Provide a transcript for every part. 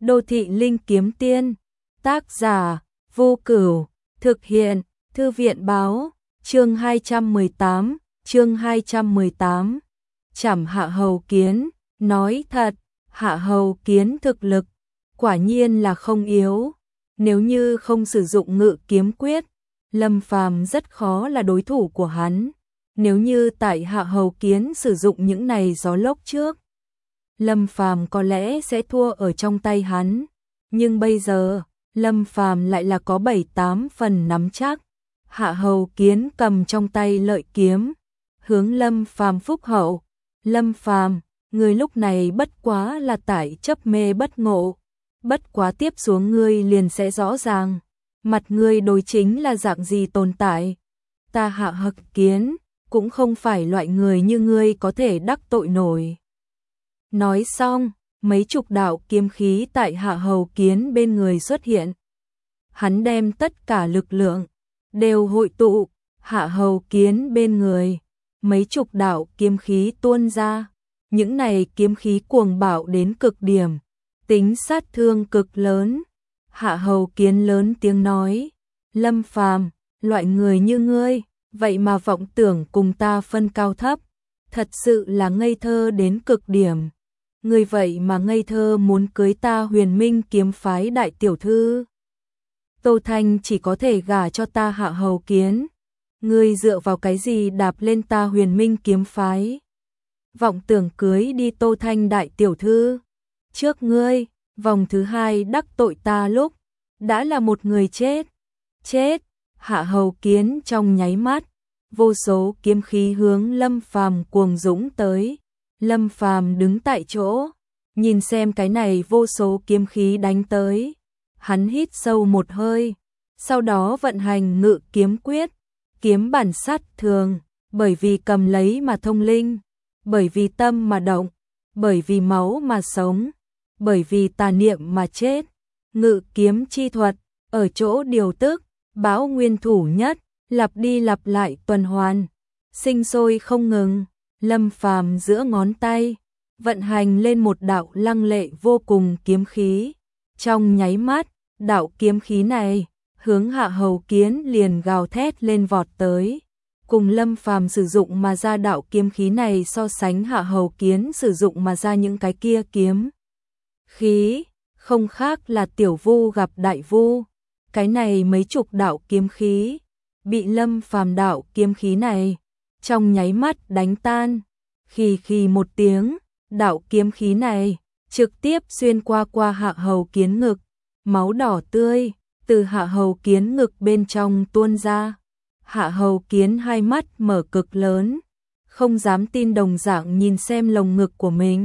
Đô thị linh kiếm tiên, tác giả Vô Cửu, thực hiện Thư viện báo, chương 218, Trảm Hạ Hầu Kiến, nói thật, Hạ Hầu Kiến thực lực, quả nhiên là không yếu, nếu như không sử dụng ngự kiếm quyết, Lâm Phàm rất khó là đối thủ của hắn, nếu như tại Hạ Hầu Kiến sử dụng những này gió lốc trước, Lâm Phàm có lẽ sẽ thua ở trong tay hắn, nhưng bây giờ, Lâm Phàm lại là có 7-8 phần nắm chắc. Hạ Hầu Kiến cầm trong tay lợi kiếm, hướng Lâm Phàm phúc hậu. Lâm Phàm, người lúc này bất quá là tại chấp mê bất ngộ, bất quá tiếp xuống ngươi liền sẽ rõ ràng, mặt ngươi đối chính là dạng gì tồn tại. Ta Hạ Hầu Kiến, cũng không phải loại người như ngươi có thể đắc tội nổi. Nói xong, mấy chục đạo kiếm khí tại Hạ Hầu Kiến bên người xuất hiện. Hắn đem tất cả lực lượng đều hội tụ, Hạ Hầu Kiến bên người, mấy chục đạo kiếm khí tuôn ra, những này kiếm khí cuồng bạo đến cực điểm, tính sát thương cực lớn. Hạ Hầu Kiến lớn tiếng nói, Lâm Phàm, loại người như ngươi, vậy mà vọng tưởng cùng ta phân cao thấp, thật sự là ngây thơ đến cực điểm. Ngươi vậy mà ngây thơ muốn cưới ta Huyền Minh kiếm phái đại tiểu thư. Tô Thanh chỉ có thể gả cho ta Hạ Hầu Kiến. Ngươi dựa vào cái gì đạp lên ta Huyền Minh kiếm phái? Vọng tưởng cưới đi Tô Thanh đại tiểu thư. Trước ngươi, vòng thứ hai đắc tội ta lúc, đã là một người chết. Chết, Hạ Hầu Kiến trong nháy mắt, vô số kiếm khí hướng Lâm Phàm cuồng dũng tới. Lâm Phàm đứng tại chỗ, nhìn xem cái này vô số kiếm khí đánh tới. Hắn hít sâu một hơi, sau đó vận hành ngự kiếm quyết, kiếm bản sát thường, bởi vì cầm lấy mà thông linh, bởi vì tâm mà động, bởi vì máu mà sống, bởi vì tà niệm mà chết. Ngự kiếm chi thuật, ở chỗ điều tức, bão nguyên thủ nhất, lặp đi lặp lại tuần hoàn, sinh sôi không ngừng. Lâm Phàm giữa ngón tay, vận hành lên một đạo lăng lệ vô cùng kiếm khí. Trong nháy mắt, đạo kiếm khí này, hướng Hạ Hầu Kiến liền gào thét lên vọt tới. Cùng Lâm Phàm sử dụng mà ra đạo kiếm khí này so sánh Hạ Hầu Kiến sử dụng mà ra những cái kia kiếm khí, không khác là tiểu vu gặp đại vu. Cái này mấy chục đạo kiếm khí, bị Lâm Phàm đạo kiếm khí này trong nháy mắt đánh tan. Khì một tiếng, đạo kiếm khí này trực tiếp xuyên qua Hạ Hầu Kiến ngực, máu đỏ tươi từ Hạ Hầu Kiến ngực bên trong tuôn ra. Hạ Hầu Kiến hai mắt mở cực lớn, không dám tin đồng dạng nhìn xem lồng ngực của mình.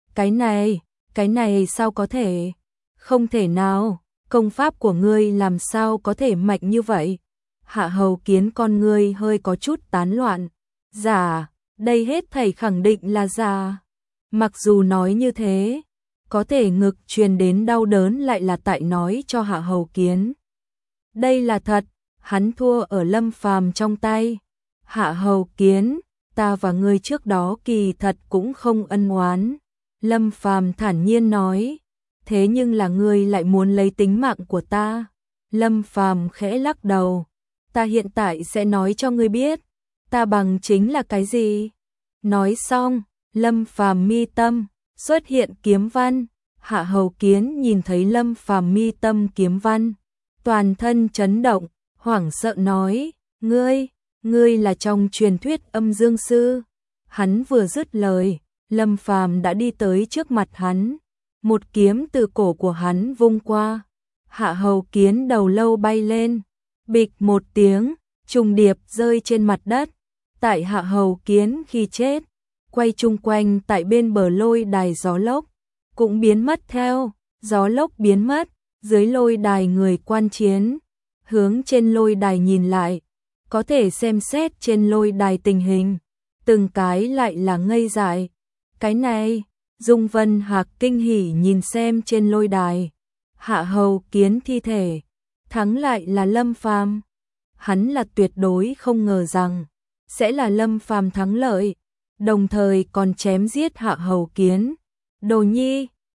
Cái này sao có thể? Không thể nào, công pháp của ngươi làm sao có thể mạnh như vậy? Hạ Hầu Kiến con ngươi hơi có chút tán loạn. Giả, đây hết thảy khẳng định là giả. Mặc dù nói như thế, có thể ngực truyền đến đau đớn lại là tại nói cho Hạ Hầu Kiến. Đây là thật, hắn thua ở Lâm Phàm trong tay. Hạ Hầu Kiến, ta và ngươi trước đó kỳ thật cũng không ân oán. Lâm Phàm thản nhiên nói, thế nhưng là ngươi lại muốn lấy tính mạng của ta. Lâm Phàm khẽ lắc đầu, ta hiện tại sẽ nói cho ngươi biết, ta bằng chính là cái gì. Nói xong, Lâm Phàm mi tâm xuất hiện kiếm văn. Hạ Hầu Kiến nhìn thấy Lâm Phàm mi tâm kiếm văn, toàn thân chấn động, hoảng sợ nói, ngươi là trong truyền thuyết Âm Dương Sư. Hắn vừa dứt lời, Lâm Phàm đã đi tới trước mặt hắn, một kiếm từ cổ của hắn vung qua. Hạ Hầu Kiến đầu lâu bay lên, bịch một tiếng, trùng điệp rơi trên mặt đất. Tại Hạ Hầu Kiến khi chết, quay chung quanh tại bên bờ lôi đài gió lốc, cũng biến mất theo, gió lốc biến mất, dưới lôi đài người quan chiến, hướng trên lôi đài nhìn lại, có thể xem xét trên lôi đài tình hình, từng cái lại là ngây dại. Cái này, Dung Vân Hạc kinh hỉ nhìn xem trên lôi đài, Hạ Hầu Kiến thi thể, thắng lại là Lâm Phàm. Hắn là tuyệt đối không ngờ rằng sẽ là Lâm Phàm thắng lợi, đồng thời còn chém giết Hạ Hầu Kiến. Đồ nhi,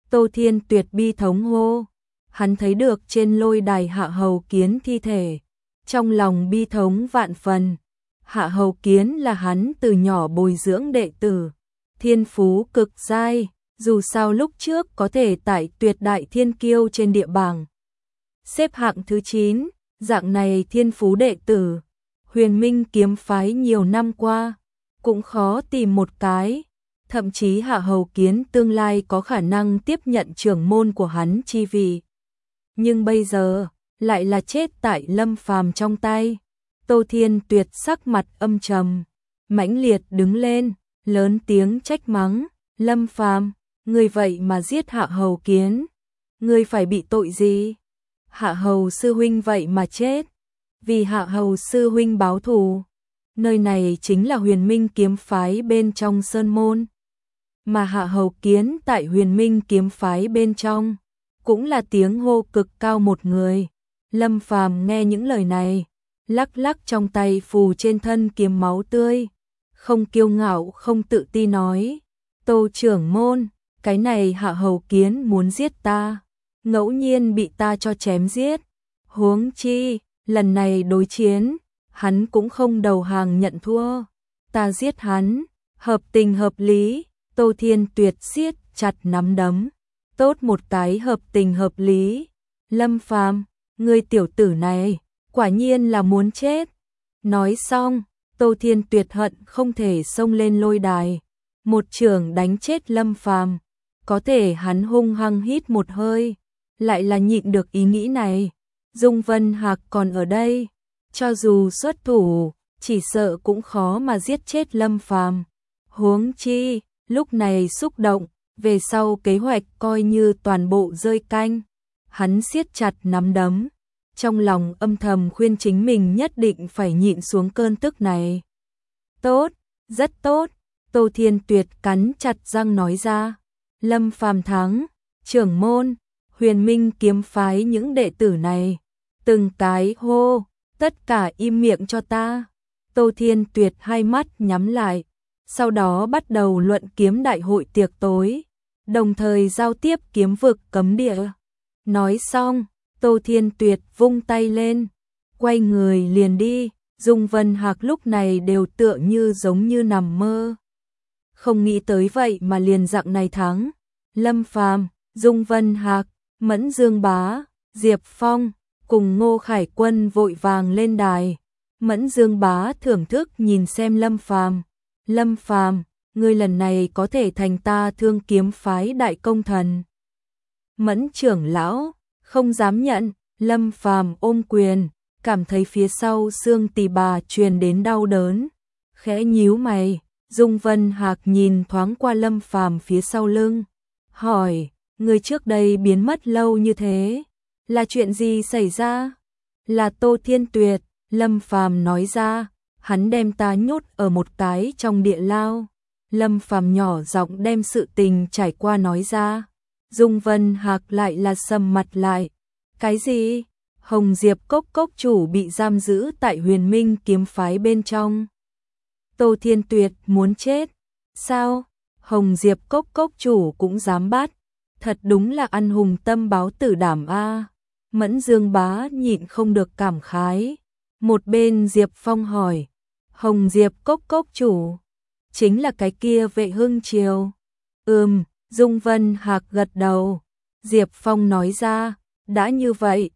Tô Thiên Tuyệt bi thống hô. Hắn thấy được trên lôi đài Hạ Hầu Kiến thi thể, trong lòng bi thống vạn phần. Hạ Hầu Kiến là hắn từ nhỏ bồi dưỡng đệ tử, thiên phú cực giai, dù sao lúc trước có thể tại tuyệt đại thiên kiêu trên địa bảng xếp hạng thứ 9, dạng này thiên phú đệ tử, Huyền Minh kiếm phái nhiều năm qua cũng khó tìm một cái, thậm chí Hạ Hầu Kiến tương lai có khả năng tiếp nhận trưởng môn của hắn chi vị. Nhưng bây giờ lại là chết tại Lâm Phàm trong tay. Tô Thiên Tuyệt sắc mặt âm trầm, mãnh liệt đứng lên, lớn tiếng trách mắng, Lâm Phàm, ngươi vậy mà giết Hạ Hầu Kiến, ngươi phải bị tội gì? Hạ Hầu sư huynh vậy mà chết, vì Hạ Hầu sư huynh báo thù. Nơi này chính là Huyền Minh kiếm phái bên trong sơn môn, mà Hạ Hầu Kiến tại Huyền Minh kiếm phái bên trong cũng là tiếng hô cực cao một người. Lâm Phàm nghe những lời này, lắc lắc trong tay phù trên thân kiếm máu tươi, không kiêu ngạo không tự ti nói, Tô trưởng môn, cái này Hạ Hầu Kiến muốn giết ta, ngẫu nhiên bị ta cho chém giết, huống chi lần này đối chiến hắn cũng không đầu hàng nhận thua, ta giết hắn hợp tình hợp lý. Tô Thiên Tuyệt siết chặt nắm đấm, tốt một cái hợp tình hợp lý. Lâm Phàm, ngươi tiểu tử này quả nhiên là muốn chết. Nói xong, Tô Thiên Tuyệt hận không thể xông lên lôi đài, một chưởng đánh chết Lâm Phàm. Có thể hắn hung hăng hít một hơi, lại là nhịn được ý nghĩ này. Dung Vân Hạc còn ở đây, cho dù xuất thủ, chỉ sợ cũng khó mà giết chết Lâm Phàm. Huống chi, lúc này xúc động, về sau kế hoạch coi như toàn bộ rơi canh. Hắn siết chặt nắm đấm, trong lòng âm thầm khuyên chính mình nhất định phải nhịn xuống cơn tức này. Tốt, rất tốt, Tô Thiên Tuyệt cắn chặt răng nói ra. Lâm Phàm thắng, trưởng môn, Huyền Minh kiếm phái những đệ tử này, từng cái hô, tất cả im miệng cho ta. Tô Thiên Tuyệt hai mắt nhắm lại, sau đó bắt đầu luận kiếm đại hội tiệc tối, đồng thời giao tiếp kiếm vực cấm địa. Nói xong, Tô Thiên Tuyệt vung tay lên, quay người liền đi. Dung Vân Hạc lúc này đều tựa như giống như nằm mơ, không nghĩ tới vậy mà liền dạng này thắng. Lâm Phàm, Dung Vân Hạc, Mẫn Dương Bá, Diệp Phong cùng Ngô Khải Quân vội vàng lên đài. Mẫn Dương Bá thưởng thức nhìn xem Lâm Phàm. Lâm Phàm, ngươi lần này có thể thành ta Thương kiếm phái đại công thần. Mẫn trưởng lão không dám nhận. Lâm Phàm ôm quyền, cảm thấy phía sau xương tỳ bà truyền đến đau đớn, khẽ nhíu mày. Dung Vân Hạc nhìn thoáng qua Lâm Phàm phía sau lưng, hỏi, người trước đây biến mất lâu như thế, là chuyện gì xảy ra? Là Tô Thiên Tuyệt. Lâm Phàm nói ra, hắn đem ta nhốt ở một cái trong địa lao. Lâm Phàm nhỏ giọng đem sự tình trải qua nói ra. Dung Vân Hạc lại là sầm mặt lại. Cái gì? Hồng Diệp Cốc cốc chủ bị giam giữ tại Huyền Minh kiếm phái bên trong. Tô Thiên Tuyệt muốn chết. Sao? Hồng Diệp Cốc cốc chủ cũng dám bắt. Thật đúng là ăn hùng tâm báo tử đảm a. Mẫn Dương Bá nhịn không được cảm khái. Một bên Diệp Phong hỏi, Hồng Diệp Cốc cốc chủ chính là cái kia Vệ Hưng Triều? Dung Vân Hạc gật đầu. Diệp Phong nói ra, đã như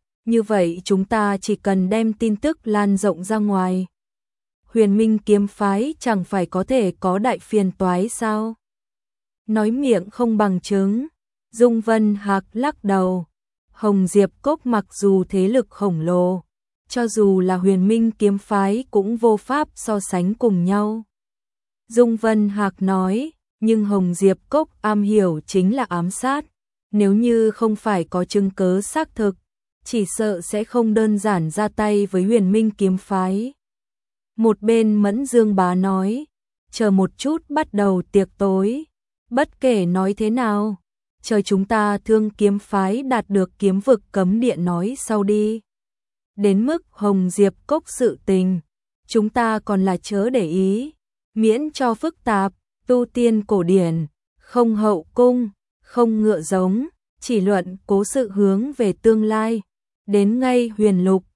vậy chúng ta chỉ cần đem tin tức lan rộng ra ngoài, Huyền Minh kiếm phái chẳng phải có thể có đại phiền toái sao? Nói miệng không bằng chứng. Dung Vân Hạc lắc đầu. Hồng Diệp Cốc mặc dù thế lực khổng lồ, cho dù là Huyền Minh kiếm phái cũng vô pháp so sánh cùng nhau. Dung Vân Hạc nói, nhưng Hồng Diệp Cốc am hiểu chính là ám sát, nếu như không phải có chứng cứ xác thực, chỉ sợ sẽ không đơn giản ra tay với Huyền Minh kiếm phái. Một bên Mẫn Dương Bá nói, chờ một chút bắt đầu tiệc tối, bất kể nói thế nào, chờ chúng ta Thương kiếm phái đạt được kiếm vực cấm địa nói sau đi. Đến mức Hồng Diệp Cốc sự tình, chúng ta còn là chớ để ý, miễn cho phức tạp, tu tiên cổ điển, không hậu cung, không ngựa giống, chỉ luận cố sự hướng về tương lai. Đến ngay huyền lục,